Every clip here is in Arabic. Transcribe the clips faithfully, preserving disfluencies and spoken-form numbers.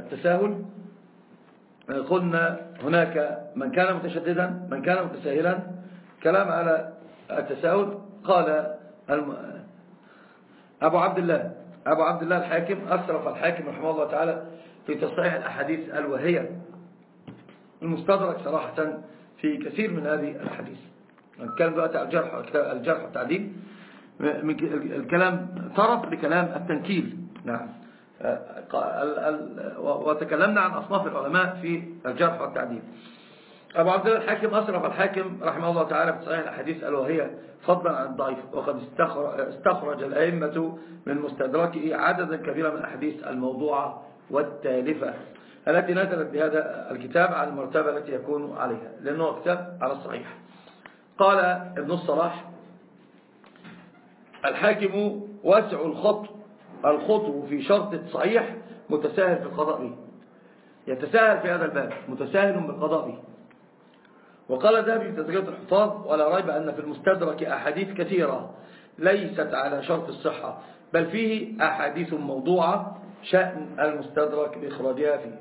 التساهل قلنا هناك من كان متشددا من كان متساهلا. كلام على التساهل قال أبو عبد الله أبو عبد الله الحاكم أسرف الحاكم رحمه الله تعالى في تصحيح الأحاديث الواهية المستدرك صراحة في كثير من هذه الأحاديث. نتكلم دلوقتي على الجرح الجرح والتعديل، الكلام طرف لكلام التنكيل. نعم. وتكلمنا عن أصناف العلماء في الجرح والتعديل. أبو عبد الله الحاكم أسرف الحاكم رحمه الله تعالى في صحيح الأحاديث الواهية فضلا عن الضعيف، وقد استخرج الأئمة من مستدركه عددا كبيرا من الأحاديث الموضوعة والتالفة التي نزلت بهذا الكتاب على المرتبة التي يكون عليها، لأنه كتاب على الصحيح. قال ابن الصلاح: الحاكم واسع الخط الخطو في شرط الصحيح متساهل في القضاء به، يتساهل في هذا الباب متساهل بالقضاء به. وقال الذهبي في تذكرة الحفاظ: ولا ريب أن في المستدرك أحاديث كثيرة ليست على شرط الصحة، بل فيه أحاديث موضوعة شأن المستدرك بإخراجها فيه.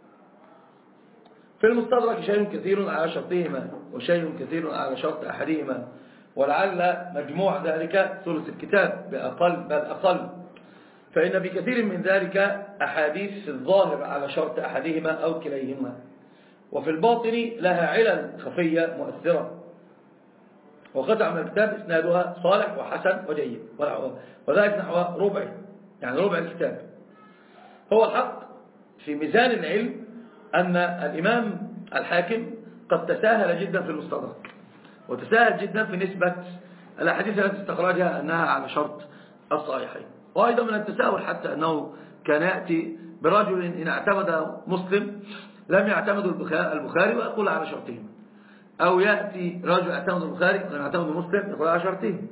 في المستدرك شيء كثير على شرطهما وشيء كثير على شرط أحدهما، ولعل مجموع ذلك ثلث الكتاب بأقل بل أقل، فإن بكثير من ذلك أحاديث الظاهر على شرط أحدهما أو كليهما، وفي الباطن لها علل خفية مؤثرة، وقطع من الكتاب إسنادها صالح وحسن وجيد، وذلك نحو ربع يعني ربع الكتاب. هو الحق في ميزان العلم أن الإمام الحاكم قد تساهل جدا في المستدرك، وتساهل جدا في نسبة الأحاديث التي استخرجها أنها على شرط الصحيحين. وأيضا من التساهل حتى أنه كان يأتي برجل إن اعتمد مسلم لم يعتمد البخاري ويقول على شرطهم، أو يأتي رجل اعتمد البخاري ولم يعتمد مسلم يقول على شرطهم،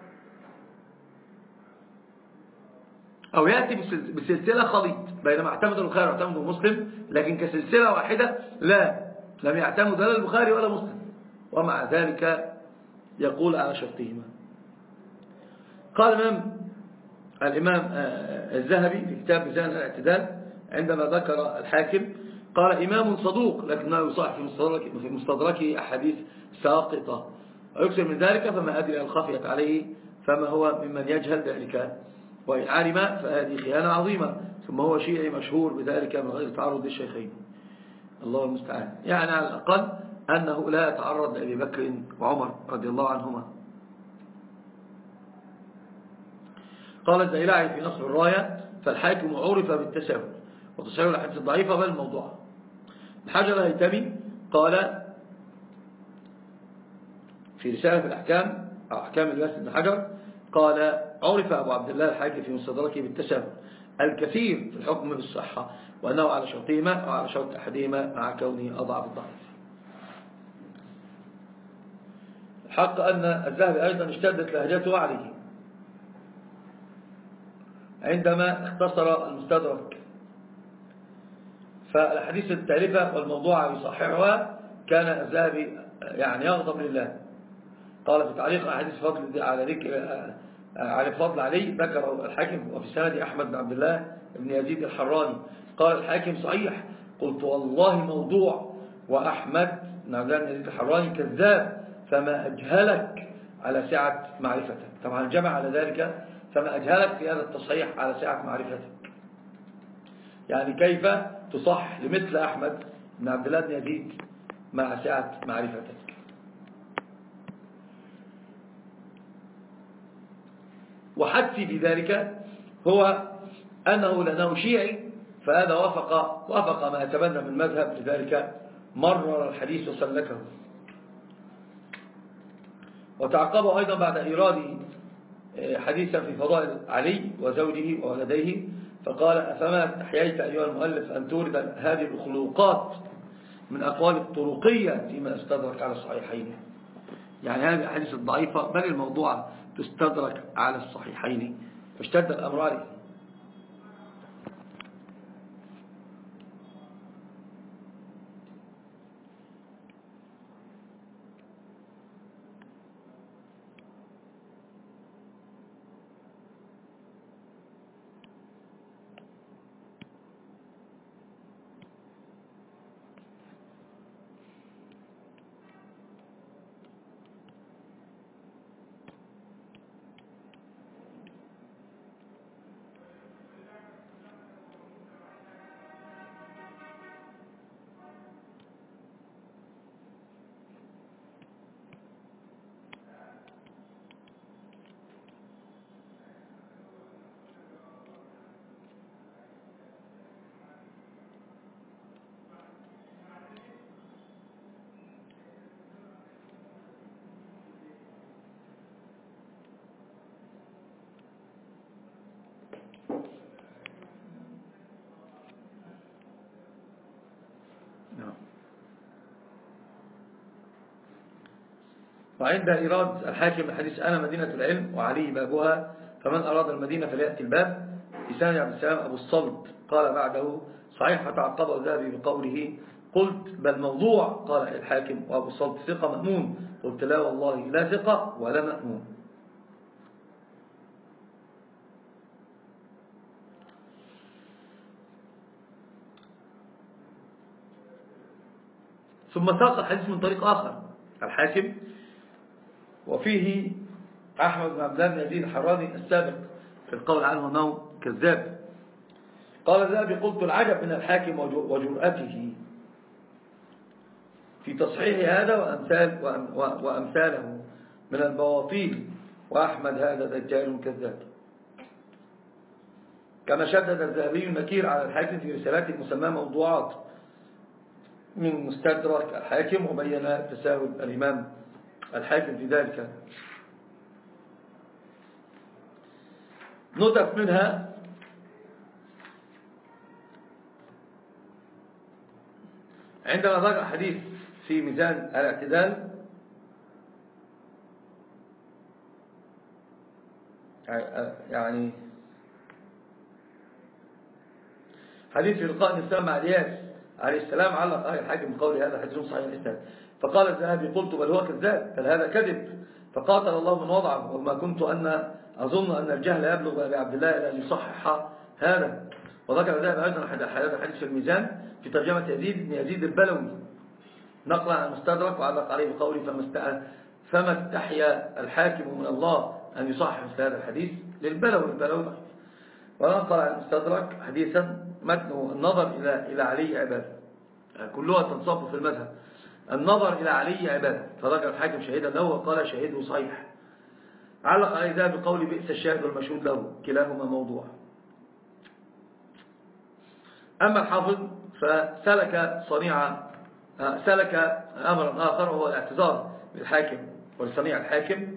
أو يأتي بسلسلة خليط بينما اعتمد البخاري واعتمد مسلم، لكن كسلسلة واحدة لا لم يعتمد لا البخاري ولا مسلم، ومع ذلك يقول على شرطهما. قال الإمام الإمام الذهبي في كتاب ميزان الاعتدال عندما ذكر الحاكم قال: إمام صدوق لكنه يصح في مستدركه أحاديث ساقطة، ويكثر من ذلك فما أدري أن خفيت عليه فما هو ممن يجهل ذلك، وإن علم فهذه خيانة عظيمة، ثم هو شيعي مشهور بذلك من غير تعرض للشيخين. الله المستعان. يعني على الأقل أنه لا يتعرض لأبي بكر وعمر رضي الله عنهما. قال الزيلعي في نصر الراية: فالحاكم عرف بالتساهل وتصحيح الأحاديث الضعيفة بل الموضوعة. الحجر الهيثمي قال في رسالة في الأحكام أو أحكام الواسد بن حجر قال: عرف أبو عبد الله الحاكم في مستدركه بالتساهل الكثير في الحكم بالصحة، وأنه على شرطهما وعلى شرط أحدهما مع كونه أضعف الضعيف. الحق أن الذهبي أيضا اشتدت لهجته عليه عندما اختصر المستدرك، فالحديث التالفة والموضوع يصححها كان الذهبي يعني يغضب لله. قال في تعليق حديث فضل على ذكر على فضل علي ذكر الحاكم وفي سند أحمد بن عبد الله بن يزيد الحراني قال الحاكم صحيح، قلت والله موضوع، وأحمد بن عبد الله بن يزيد الحراني كذاب، فما أجهلك على سعة معرفتك. طبعا جمع على ذلك فما أجهلك في هذا التصحيح على سعة معرفتك، يعني كيف تصح لمثل أحمد بن عبد الله بن يزيد مع سعة معرفتك. وحدثي بذلك هو أنه لأنه شيعي فهذا وافق وافق ما يتبنى من مذهب، لذلك مرر الحديث وسلكه. وتعقبه أيضا بعد إيراد حديثا في فضائل علي وزوجه وولديه فقال: أفما استحييت أيها المؤلف أن تورد هذه الأخلوقات من أقوال الطرقية فيما استدرك على الصحيحين؟ يعني هذه الأحاديث الضعيفة بل الموضوع تستدرك على الصحيحين، فاشتد الأمر عليه. نعم. وعند إيراد الحاكم الحديث أنا مدينة العلم وعلي بابها فمن أراد المدينة فليأتي الباب، لسان عبد السلام أبو الصلت قال بعده صحيح، فتعقبه الذهبي بقوله قلت بل موضوع، قال الحاكم وأبو الصلت ثقة مأمون، قلت لا والله لا ثقة ولا مأمون. ثم ساق الحديث من طريق آخر الحاكم وفيه أحمد بن عبد الله بن يزيد الحراني السابق في القول عنه أنه كذاب. قال الذهبي قلت العجب من الحاكم وجرأته في تصحيح هذا وأمثال وأمثاله من البواطيل، وأحمد هذا دجال كذاب. كما شدد الذهبي النكير على الحاكم في رسالته المسمى موضوعات من مستدرك الحاكم، وبين تساهل الإمام الحاكم في ذلك. نتف منها عندما ذكر حديث في ميزان الاعتدال يعني حديث في لقاء الإسلام مع الياس عليه السلام، علق آية الحاكم بقول هذا حديث صحيح الإسلام، فقال الذهبي قلت بل هو كذاب، بل هذا كذب، فقاتل الله من وضعه، وما كنت أن أظن أن الجهل يبلغ بأبي عبد الله إلى أن يصحح هذا. وذكر الذهبي أيضا هذا الحديث في الميزان في ترجمة يزيد بن يزيد البلوي نقلا عن المستدرك، وعلق عليه بقوله فما استحيا الحاكم من الله أن يصحح مثل هذا الحديث للبلوي البلوي. ونقل عن المستدرك حديثا متنه النظر إلى إلى علي عبادة، كلها تنصب في المذهب، النظر إلى علي عبادة، فذكر الحاكم شهيدا له وقال شهيده صحيح. علق عليه ذا بقول بئس الشاهد والمشهود له، كلاهما موضوع. أما الحافظ فسلك صنيع سلك أمرا آخر، وهو الاعتذار للحاكم ولصنيع الحاكم،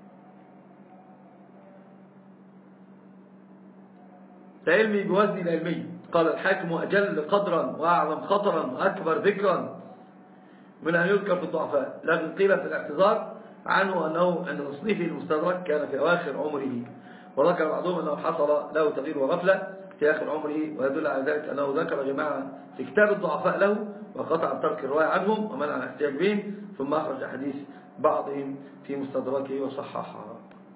فعلمي بوزن العلمي. قال الحاكم أجل قدرا وأعظم خطرا وأكبر ذكرا من أن يذكر في الضعفاء، لكن قيل في الاعتذار عنه أنه عند تصنيفه المستدرك كان في أواخر عمره، وذكر بعضهم أنه حصل له تغيير وغفلة في آخر عمره، ويدل على ذلك أنه ذكر جماعة في كتاب الضعفاء له وقطع ترك الرواية عنهم ومنع الاحتياج بهم، ثم أخرج حديث بعضهم في مستدركه وصححها.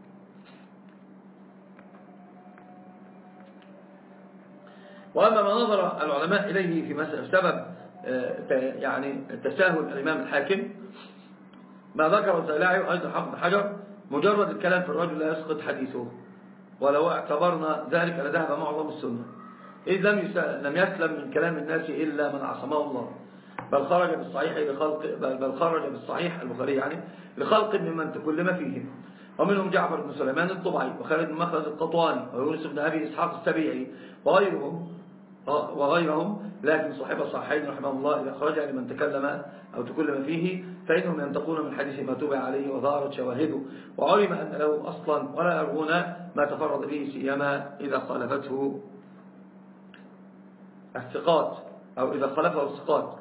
وأما ما نظر العلماء إليه في مسألة سبب يعني تساهل الإمام الحاكم، ما ذكر الزيلعي أيضا حافظ حجر مجرد الكلام في الرجل لا يسقط حديثه، ولو اعتبرنا ذلك لذهب معظم السنة، إذ لم يسلم من كلام الناس إلا من عصمه الله، بل خرج بالصحيح لخلق بل خرج بالصحيح البخاري يعني لخلق ممن تكلم فيهم، ومنهم جعفر بن سليمان الطبعي وخالد بن مخلد القطواني ويونس بن أبي إسحاق السبيعي وغيرهم وغيرهم لكن صاحب الصحيحين رحمه الله إذا خرج لمن تكلم أو تكلم فيه فإنهم ينتقون من حديث ما تبع عليه وظهرت شواهده، وعلم أن له أصلا ولا يرغون ما تفرد به سيما إذا خالفته الثقات أو إذا خالفه الثقات.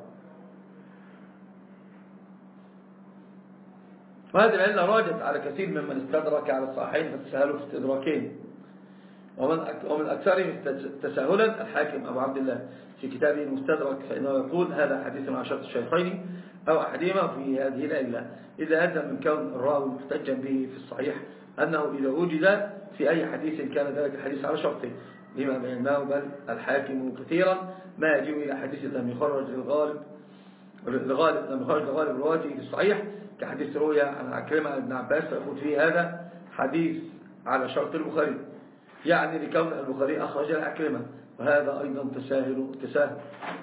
وهذه العلة راجت على كثير ممن استدرك على الصحيحين فتساهلوا في استدراكين، ومن ومن أكثرهم تساهلا الحاكم أبو عبد الله في كتابه المستدرك، فإنه يقول هذا حديث عن شرط الشيخين أو أحدهما في هذه العلة، إذا أدى من كون الراوي محتجا به في الصحيح أنه إذا وجد في أي حديث كان ذلك الحديث على شرطه، لما بيناه بل الحاكم كثيرا ما يجيء إلى حديث لم يخرج للغالب لغالب لم يخرج لغالب رواته في الصحيح، كحديث رؤيا عن عكرمة بن عباس، فيقول فيه هذا حديث على شرط البخاري، يعني لكون البخاري أخرج العكرمة، وهذا أيضا تساهل تساهل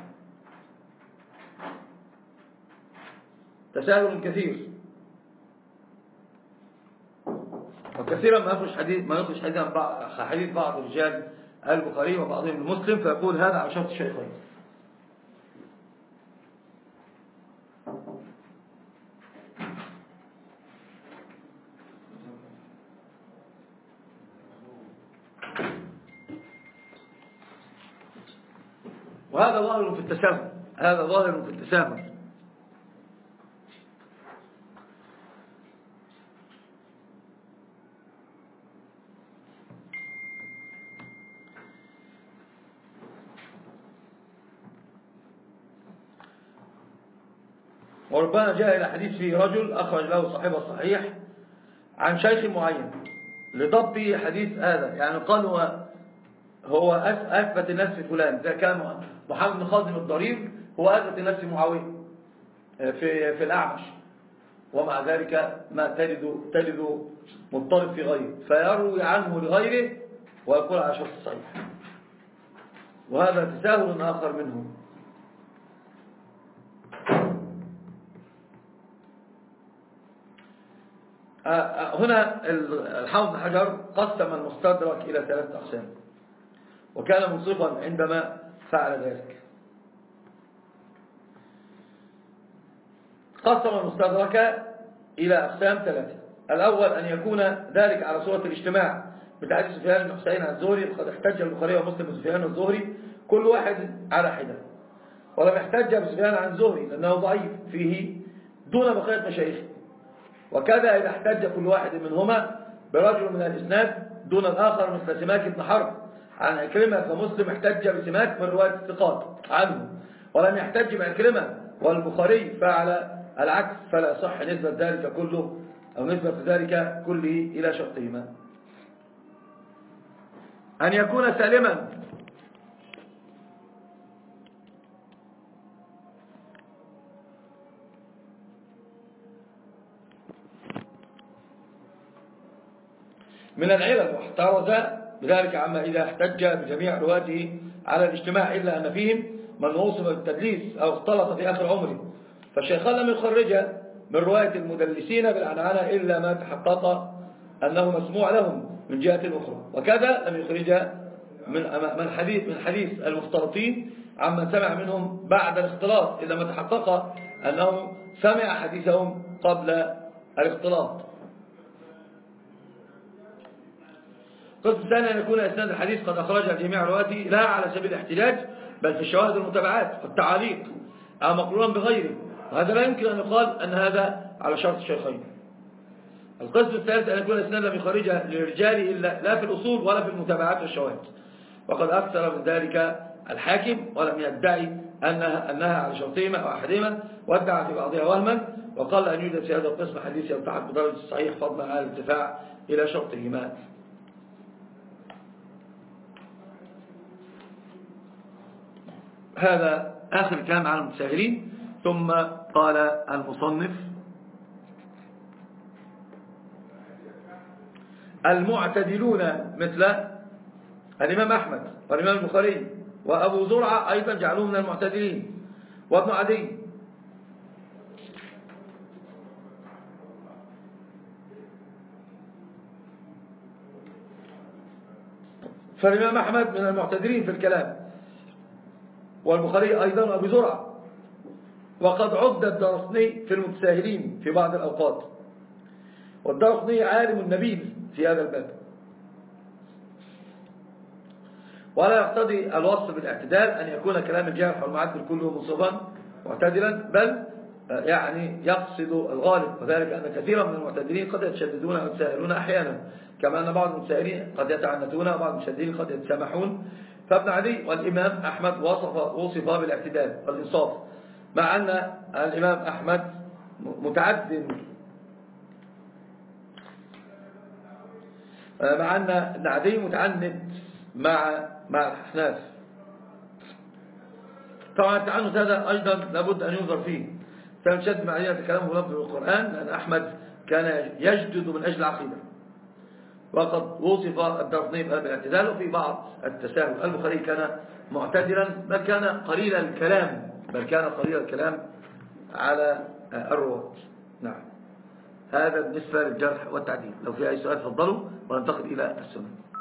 تساهل كثير. وكثيرا ما يخرج حديث ما يخرج حديث بعض حديث بعض رجال البخاري وبعضهم المسلم فيقول هذا على شرط الشيخين. وهذا ظاهر في التساهل، هذا ظاهر في التسامح. وربما جاء إلى حديث فيه رجل أخرج له صاحبه الصحيح عن شيخ معين لضبط حديث هذا، يعني قال هو هو أثبت الناس في فلان، إذا كان محمد بن خازم الضرير هو أثبت الناس في معاوية في في الأعمش، ومع ذلك ما تجد تجد مضطرب في غيره فيروي عنه لغيره ويقول على شخص صحيح، وهذا تساهل آخر منه. هنا الحافظ بن حجر قسم المستدرك إلى ثلاثة أقسام، وكان منصفا عندما فعل ذلك. قسم المستدرك إلى أقسام ثلاثة. الأول أن يكون ذلك على صورة الاجتماع بتحديث سفيان بن حسين عن الزهري، وقد احتج البخاري ومسلم بسفيان والزهري كل واحد على حدة، ولم يحتج بسفيان عن الزهري لأنه ضعيف فيه دون بقية مشايخه. وكذا إذا احتج كل واحد منهما برجل من الإسناد دون الآخر مثل سماك بن حرب عن عكرمة، فمسلم احتج بسماك من رواية الثقات عنه ولم يحتج بعكرمة، والبخاري فعل العكس، فلا يصح نسبة ذلك كله أو نسبة ذلك كله إلى شرطهما. أن يكون سالما من العلل واحترز بذلك عما إذا احتج بجميع رواته على الاجتماع، إلا أن فيهم من وصف بالتدليس أو اختلط في آخر عمره، فالشيخان لم يخرج من رواية المدلسين بالعنعنة إلا ما تحقق أنه مسموع لهم من جهة أخرى، وكذا لم يخرج من حديث من حديث المختلطين عمن سمع منهم بعد الاختلاط إلا ما تحقق أنه سمع حديثهم قبل الاختلاط. القسم الثاني أن يكون إسناد الحديث قد أخرجها جميع رواته لا على سبيل الاحتجاج بل في الشواهد المتابعات والتعاليق أو مقرونا بغيره، وهذا لا يمكن أن يقال أن هذا على شرط الشيخين. القسم الثالث أن يكون الإسناد لم يخرجها للرجال إلا لا في الأصول ولا في المتابعات والشواهد، وقد أكثر من ذلك الحاكم ولم يدعي أنها, أنها على شرطهما أو أحدهما، وادعى في بعضها وهما، وقال أن يوجد في هذا القسم حديث يلتحق بدرجة الصحيح فضلا على الارتفاع إلى شرطهما. هذا آخر كلام عن المتساهلين. ثم قال المصنف: المعتدلون مثل الإمام أحمد والإمام البخاري وأبو زرعة أيضا جعلوه من المعتدلين، وابن عدي. فالإمام أحمد من المعتدلين في الكلام، والبخاري أيضا وأبو زرعة، وقد عد الدارقطني في المتساهلين في بعض الأوقات، والدارقطني عالم نبيل في هذا الباب، ولا يقتضي الوصف بالاعتدال أن يكون كلام الجارح والمعدل كله منصفا معتدلا، بل يعني يقصد الغالب، وذلك أن كثيرا من المعتدلين قد يتشددون ويتساهلون أحيانا، كما أن بعض المتساهلين قد يتعنتون وبعض المتشددين قد يتسامحون. فابن عدي والإمام أحمد وصف وصف بالاعتدال والإنصاف، مع أن الإمام أحمد متعد مع أن ابن عدي متعند مع مع الأحناف. طبعا التعنت هذا أيضا لابد أن ينظر فيه، فمشد مع عدي كلامه لفظ القرآن، لأن أحمد كان يجدد من أجل العقيدة، وقد وصف الدارقطني بالاعتدال وفي بعض التساهل. البخاري كان معتدلا، بل كان قليل الكلام بل كان قليل الكلام على الرواة. نعم، هذا بالنسبة للجرح والتعديل. لو في أي سؤال تفضلوا وننتقل إلى السنة.